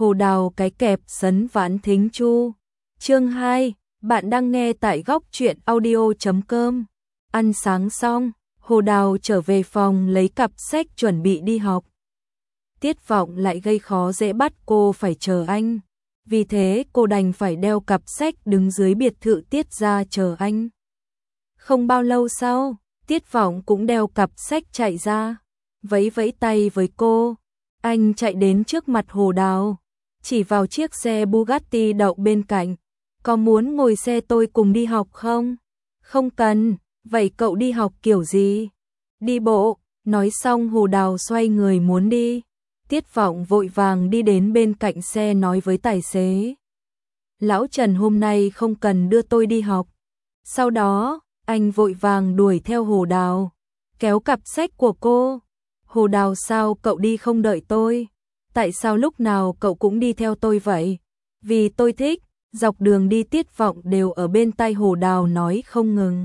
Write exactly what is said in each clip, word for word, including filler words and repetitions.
Hồ Đào cái kẹp sấn vãn thính chu. Chương hai, bạn đang nghe tại góc truyện audio chấm com. Ăn sáng xong, Hồ Đào trở về phòng lấy cặp sách chuẩn bị đi học. Tiết Vọng lại gây khó dễ bắt cô phải chờ anh. Vì thế cô đành phải đeo cặp sách đứng dưới biệt thự Tiết ra chờ anh. Không bao lâu sau, Tiết Vọng cũng đeo cặp sách chạy ra, vẫy vẫy tay với cô. Anh chạy đến trước mặt Hồ Đào, chỉ vào chiếc xe Bugatti đậu bên cạnh. Có muốn ngồi xe tôi cùng đi học không? Không cần, vậy cậu đi học kiểu gì? Đi bộ. Nói xong Hồ Đào xoay người muốn đi. Tiết Vọng vội vàng đi đến bên cạnh xe nói với tài xế. Lão Trần hôm nay không cần đưa tôi đi học. Sau đó, anh vội vàng đuổi theo Hồ Đào, kéo cặp sách của cô. Hồ Đào, sao cậu đi không đợi tôi? Tại sao lúc nào cậu cũng đi theo tôi vậy? Vì tôi thích. Dọc đường đi Tiết Vọng đều ở bên tai Hồ Đào nói không ngừng.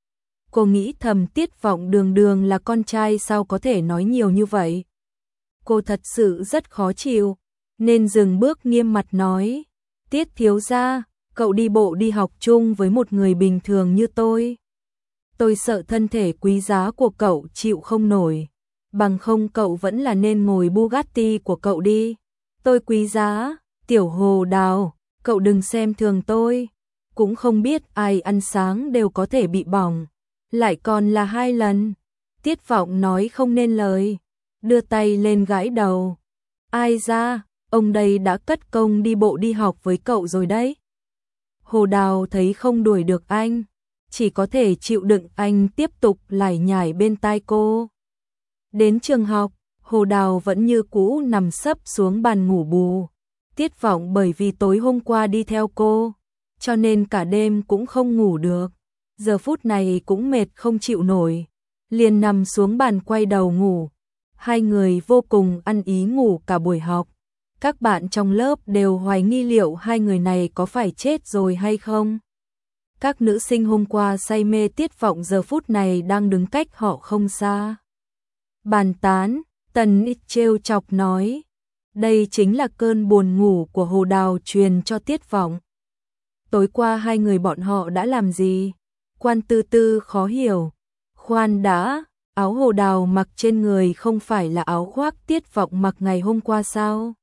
Cô nghĩ thầm Tiết Vọng đường đường là con trai sao có thể nói nhiều như vậy. Cô thật sự rất khó chịu, nên dừng bước nghiêm mặt nói. Tiết thiếu gia, cậu đi bộ đi học chung với một người bình thường như tôi. Tôi sợ thân thể quý giá của cậu chịu không nổi. Bằng không cậu vẫn là nên ngồi Bugatti của cậu đi. Tôi quý giá, tiểu Hồ Đào. Cậu đừng xem thường tôi, cũng không biết ai ăn sáng đều có thể bị bỏng, lại còn là hai lần. Tiết Vọng nói không nên lời, đưa tay lên gãi đầu. Ai ra, ông đây đã cất công đi bộ đi học với cậu rồi đấy. Hồ Đào thấy không đuổi được anh, chỉ có thể chịu đựng anh tiếp tục lải nhải bên tai cô. Đến trường học, Hồ Đào vẫn như cũ nằm sấp xuống bàn ngủ bù. Tiết Vọng bởi vì tối hôm qua đi theo cô, cho nên cả đêm cũng không ngủ được. Giờ phút này cũng mệt không chịu nổi, liền nằm xuống bàn quay đầu ngủ. Hai người vô cùng ăn ý ngủ cả buổi học. Các bạn trong lớp đều hoài nghi liệu hai người này có phải chết rồi hay không. Các nữ sinh hôm qua say mê Tiết Vọng giờ phút này đang đứng cách họ không xa. Bàn tán, Tần Ít trêu chọc nói. Đây chính là cơn buồn ngủ của Hồ Đào truyền cho Tiết Vọng. Tối qua hai người bọn họ đã làm gì? Quan Tư Tư khó hiểu. Khoan đã, áo Hồ Đào mặc trên người không phải là áo khoác Tiết Vọng mặc ngày hôm qua sao?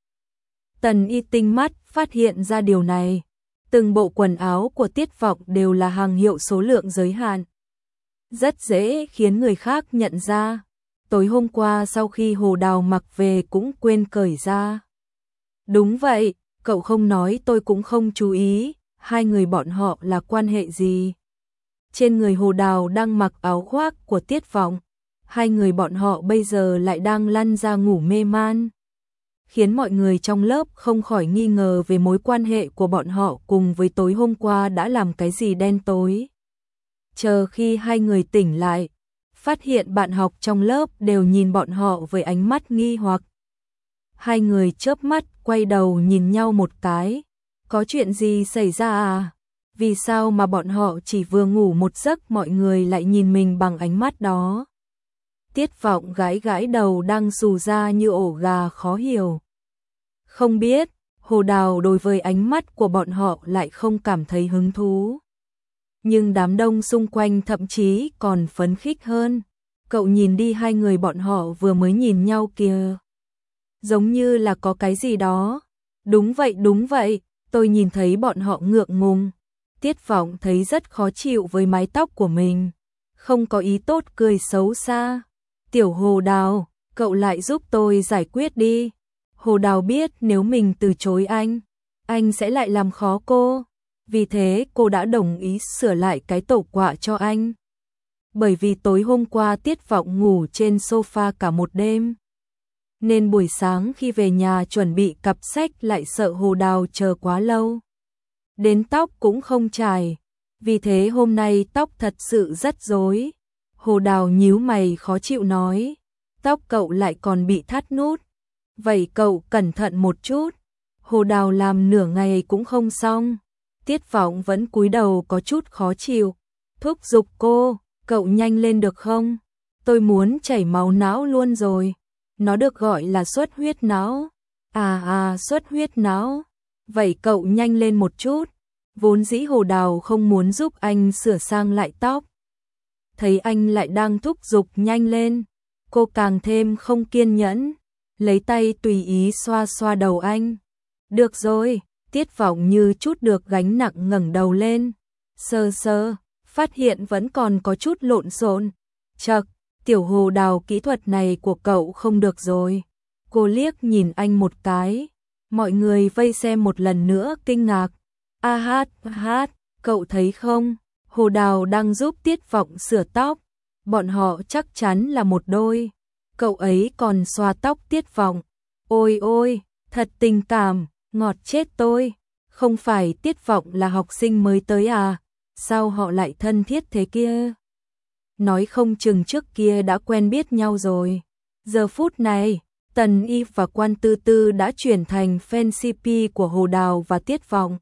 Tần Y tinh mắt phát hiện ra điều này. Từng bộ quần áo của Tiết Vọng đều là hàng hiệu số lượng giới hạn. Rất dễ khiến người khác nhận ra. Tối hôm qua sau khi Hồ Đào mặc về cũng quên cởi ra. Đúng vậy, cậu không nói tôi cũng không chú ý, hai người bọn họ là quan hệ gì? Trên người Hồ Đào đang mặc áo khoác của Tiết Vọng, hai người bọn họ bây giờ lại đang lăn ra ngủ mê man. Khiến mọi người trong lớp không khỏi nghi ngờ về mối quan hệ của bọn họ cùng với tối hôm qua đã làm cái gì đen tối. Chờ khi hai người tỉnh lại, phát hiện bạn học trong lớp đều nhìn bọn họ với ánh mắt nghi hoặc. Hai người chớp mắt quay đầu nhìn nhau một cái. Có chuyện gì xảy ra à? Vì sao mà bọn họ chỉ vừa ngủ một giấc mọi người lại nhìn mình bằng ánh mắt đó? Tiết Vọng gãi gãi đầu đang xù ra như ổ gà khó hiểu. Không biết, Hồ Đào đối với ánh mắt của bọn họ lại không cảm thấy hứng thú. Nhưng đám đông xung quanh thậm chí còn phấn khích hơn. Cậu nhìn đi hai người bọn họ vừa mới nhìn nhau kìa. Giống như là có cái gì đó. Đúng vậy đúng vậy, tôi nhìn thấy bọn họ ngượng ngùng. Tiết Vọng thấy rất khó chịu với mái tóc của mình. Không có ý tốt cười xấu xa. Tiểu Hồ Đào, cậu lại giúp tôi giải quyết đi. Hồ Đào biết nếu mình từ chối anh, anh sẽ lại làm khó cô. Vì thế cô đã đồng ý sửa lại cái tổ quạ cho anh. Bởi vì tối hôm qua Tiết Vọng ngủ trên sofa cả một đêm. Nên buổi sáng khi về nhà chuẩn bị cặp sách lại sợ Hồ Đào chờ quá lâu. Đến tóc cũng không chải. Vì thế hôm nay tóc thật sự rất rối. Hồ Đào nhíu mày khó chịu nói. Tóc cậu lại còn bị thắt nút. Vậy cậu cẩn thận một chút. Hồ Đào làm nửa ngày cũng không xong. Tiết Vọng vẫn cúi đầu có chút khó chịu. Thúc giục cô, cậu nhanh lên được không? Tôi muốn chảy máu não luôn rồi. Nó được gọi là xuất huyết não. À à, xuất huyết não. Vậy cậu nhanh lên một chút. Vốn dĩ Hồ Đào không muốn giúp anh sửa sang lại tóc. Thấy anh lại đang thúc giục nhanh lên, cô càng thêm không kiên nhẫn, lấy tay tùy ý xoa xoa đầu anh. Được rồi, Tiết Vọng như chút được gánh nặng ngẩng đầu lên, sơ sơ, phát hiện vẫn còn có chút lộn xộn. Chậc, tiểu Hồ Đào, kỹ thuật này của cậu không được rồi. Cô liếc nhìn anh một cái, mọi người vây xem một lần nữa kinh ngạc. A hát, hát, cậu thấy không? Hồ Đào đang giúp Tiết Vọng sửa tóc, bọn họ chắc chắn là một đôi. Cậu ấy còn xoa tóc Tiết Vọng. Ôi ôi, thật tình cảm, ngọt chết tôi. Không phải Tiết Vọng là học sinh mới tới à? Sao họ lại thân thiết thế kia? Nói không chừng trước kia đã quen biết nhau rồi. Giờ phút này, Tần Y và Quan Tư Tư đã chuyển thành fan xê pê của Hồ Đào và Tiết Vọng.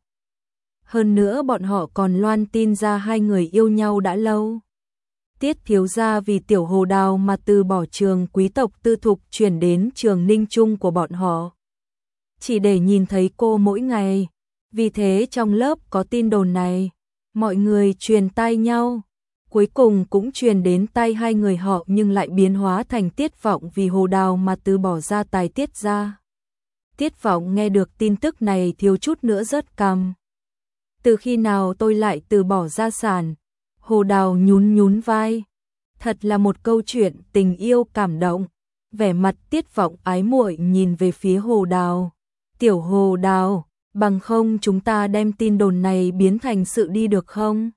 Hơn nữa bọn họ còn loan tin ra hai người yêu nhau đã lâu. Tiết thiếu gia vì tiểu Hồ Đào mà từ bỏ trường quý tộc tư thục chuyển đến trường Ninh Trung của bọn họ. Chỉ để nhìn thấy cô mỗi ngày. Vì thế trong lớp có tin đồn này, mọi người truyền tai nhau. Cuối cùng cũng truyền đến tay hai người họ nhưng lại biến hóa thành Tiết Vọng vì Hồ Đào mà từ bỏ ra tài Tiết gia. Tiết Vọng nghe được tin tức này thiếu chút nữa rớt cằm. Từ khi nào tôi lại từ bỏ gia sản? Hồ Đào nhún nhún vai. Thật là một câu chuyện tình yêu cảm động. Vẻ mặt Tiết Vọng ái muội nhìn về phía Hồ Đào. Tiểu Hồ Đào, bằng không chúng ta đem tin đồn này biến thành sự đi được không?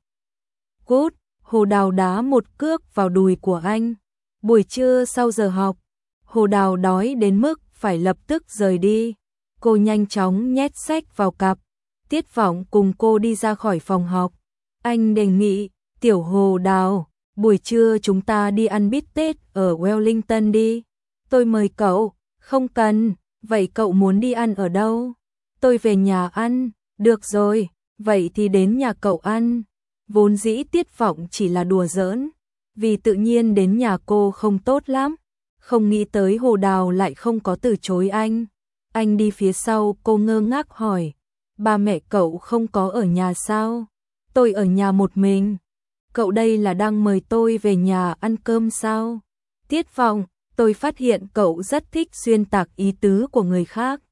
Cút, Hồ Đào đá một cước vào đùi của anh. Buổi trưa sau giờ học, Hồ Đào đói đến mức phải lập tức rời đi. Cô nhanh chóng nhét sách vào cặp. Tiết Vọng cùng cô đi ra khỏi phòng học. Anh đề nghị, tiểu Hồ Đào, buổi trưa chúng ta đi ăn bít tết ở Wellington đi. Tôi mời cậu. Không cần, vậy cậu muốn đi ăn ở đâu? Tôi về nhà ăn. Được rồi, vậy thì đến nhà cậu ăn. Vốn dĩ Tiết Vọng chỉ là đùa giỡn, vì tự nhiên đến nhà cô không tốt lắm. Không nghĩ tới Hồ Đào lại không có từ chối anh. Anh đi phía sau, cô ngơ ngác hỏi, ba mẹ cậu không có ở nhà sao? Tôi ở nhà một mình. Cậu đây là đang mời tôi về nhà ăn cơm sao? Tiết Vọng, tôi phát hiện cậu rất thích xuyên tạc ý tứ của người khác.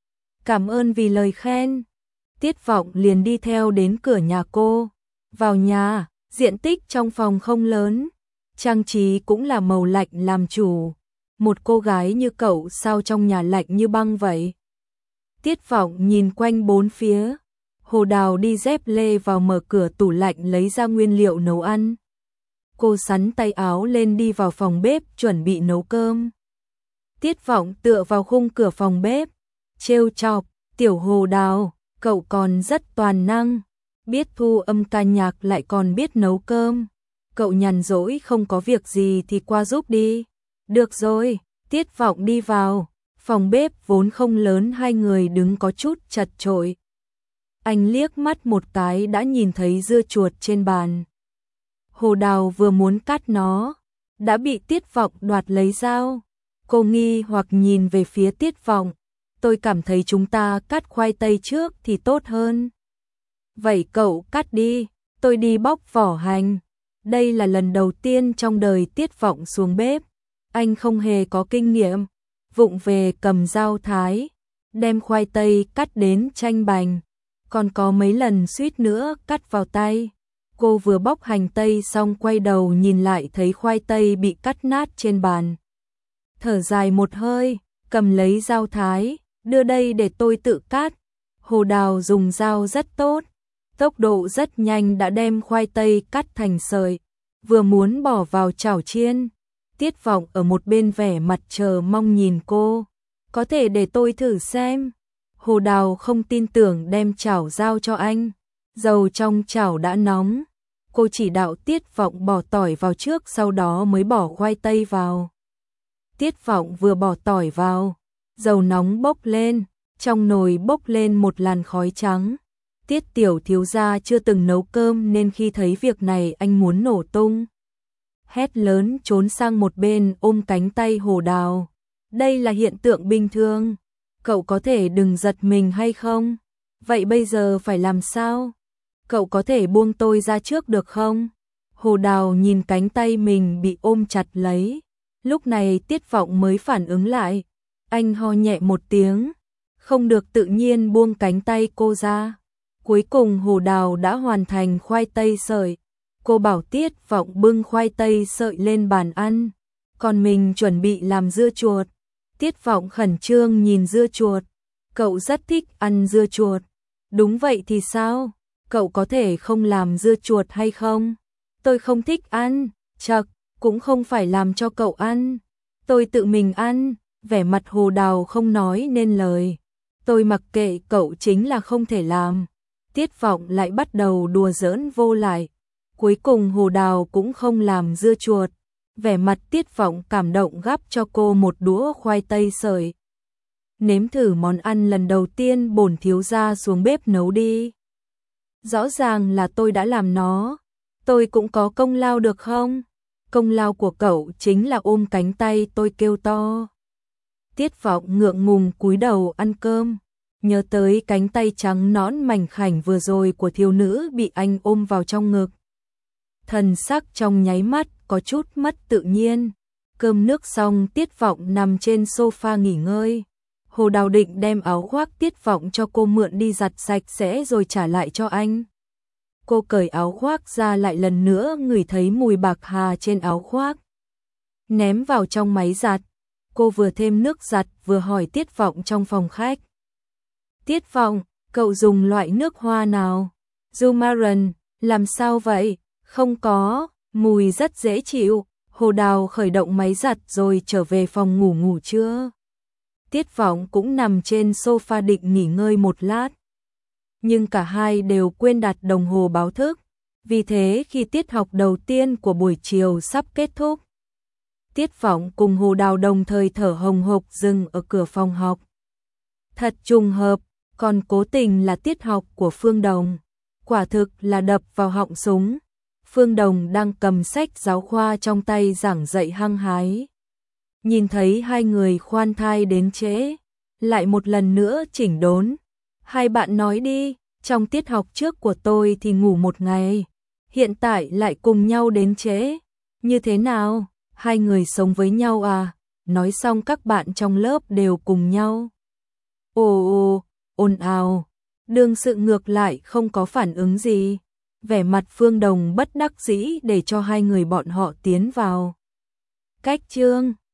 Cảm ơn vì lời khen. Tiết Vọng liền đi theo đến cửa nhà cô. Vào nhà, diện tích trong phòng không lớn, trang trí cũng là màu lạnh làm chủ. Một cô gái như cậu sao trong nhà lạnh như băng vậy? Tiết Vọng nhìn quanh bốn phía. Hồ Đào đi dép lê vào mở cửa tủ lạnh lấy ra nguyên liệu nấu ăn. Cô xắn tay áo lên đi vào phòng bếp chuẩn bị nấu cơm. Tiết Vọng tựa vào khung cửa phòng bếp, trêu chọc, tiểu Hồ Đào, cậu còn rất toàn năng. Biết thu âm ca nhạc lại còn biết nấu cơm. Cậu nhàn rỗi không có việc gì thì qua giúp đi. Được rồi, Tiết Vọng đi vào. Phòng bếp vốn không lớn, hai người đứng có chút chật chội. Anh liếc mắt một cái đã nhìn thấy dưa chuột trên bàn. Hồ Đào vừa muốn cắt nó, đã bị Tiết Vọng đoạt lấy dao. Cô nghi hoặc nhìn về phía Tiết Vọng. Tôi cảm thấy chúng ta cắt khoai tây trước thì tốt hơn. Vậy cậu cắt đi, tôi đi bóc vỏ hành. Đây là lần đầu tiên trong đời Tiết Vọng xuống bếp. Anh không hề có kinh nghiệm. Vụng về cầm dao thái, đem khoai tây cắt đến chanh bành. Còn có mấy lần suýt nữa cắt vào tay. Cô vừa bóc hành tây xong quay đầu nhìn lại thấy khoai tây bị cắt nát trên bàn. Thở dài một hơi, cầm lấy dao thái, đưa đây để tôi tự cắt. Hồ Đào dùng dao rất tốt, tốc độ rất nhanh đã đem khoai tây cắt thành sợi, vừa muốn bỏ vào chảo chiên. Tiết Vọng ở một bên vẻ mặt chờ mong nhìn cô. Có thể để tôi thử xem. Hồ Đào không tin tưởng đem chảo giao cho anh. Dầu trong chảo đã nóng. Cô chỉ đạo Tiết Vọng bỏ tỏi vào trước, sau đó mới bỏ khoai tây vào. Tiết Vọng vừa bỏ tỏi vào, dầu nóng bốc lên, trong nồi bốc lên một làn khói trắng. Tiết tiểu thiếu gia chưa từng nấu cơm nên khi thấy việc này anh muốn nổ tung. Hét lớn trốn sang một bên ôm cánh tay Hồ Đào. Đây là hiện tượng bình thường. Cậu có thể đừng giật mình hay không? Vậy bây giờ phải làm sao? Cậu có thể buông tôi ra trước được không? Hồ Đào nhìn cánh tay mình bị ôm chặt lấy. Lúc này Tiết Vọng mới phản ứng lại. Anh ho nhẹ một tiếng, không được tự nhiên buông cánh tay cô ra. Cuối cùng Hồ Đào đã hoàn thành khoai tây sợi. Cô bảo Tiết Vọng bưng khoai tây sợi lên bàn ăn, còn mình chuẩn bị làm dưa chuột. Tiết Vọng khẩn trương nhìn dưa chuột. Cậu rất thích ăn dưa chuột. Đúng vậy thì sao? Cậu có thể không làm dưa chuột hay không? Tôi không thích ăn. Chậc, cũng không phải làm cho cậu ăn. Tôi tự mình ăn. Vẻ mặt Hồ Đào không nói nên lời. Tôi mặc kệ cậu, chính là không thể làm. Tiết Vọng lại bắt đầu đùa giỡn vô lại. Cuối cùng Hồ Đào cũng không làm dưa chuột. Vẻ mặt Tiết Vọng cảm động gắp cho cô một đũa khoai tây sợi. Nếm thử món ăn lần đầu tiên bổn thiếu gia xuống bếp nấu đi. Rõ ràng là tôi đã làm nó. Tôi cũng có công lao được không? Công lao của cậu chính là ôm cánh tay tôi kêu to. Tiết Vọng ngượng ngùng cúi đầu ăn cơm. Nhớ tới cánh tay trắng nõn mảnh khảnh vừa rồi của thiếu nữ bị anh ôm vào trong ngực. Thần sắc trong nháy mắt có chút mất tự nhiên. Cơm nước xong Tiết Vọng nằm trên sofa nghỉ ngơi. Hồ Đào định đem áo khoác Tiết Vọng cho cô mượn đi giặt sạch sẽ rồi trả lại cho anh. Cô cởi áo khoác ra lại lần nữa ngửi thấy mùi bạc hà trên áo khoác. Ném vào trong máy giặt. Cô vừa thêm nước giặt vừa hỏi Tiết Vọng trong phòng khách. Tiết Vọng, cậu dùng loại nước hoa nào? Jumaran, làm sao vậy? Không có, mùi rất dễ chịu. Hồ Đào khởi động máy giặt rồi trở về phòng ngủ ngủ trưa. Tiết Vọng cũng nằm trên sofa định nghỉ ngơi một lát. Nhưng cả hai đều quên đặt đồng hồ báo thức. Vì thế khi tiết học đầu tiên của buổi chiều sắp kết thúc, Tiết Vọng cùng Hồ Đào đồng thời thở hồng hộc dừng ở cửa phòng học. Thật trùng hợp, còn cố tình là tiết học của Phương Đồng. Quả thực là đập vào họng súng. Phương Đồng đang cầm sách giáo khoa trong tay giảng dạy hăng hái. Nhìn thấy hai người khoan thai đến trễ, lại một lần nữa chỉnh đốn. Hai bạn nói đi, trong tiết học trước của tôi thì ngủ một ngày, hiện tại lại cùng nhau đến trễ. Như thế nào? Hai người sống với nhau à? Nói xong các bạn trong lớp đều cùng nhau. Ồ ồ, ồn ào. Đương sự ngược lại không có phản ứng gì. Vẻ mặt Phương Đồng bất đắc dĩ để cho hai người bọn họ tiến vào. Cách chương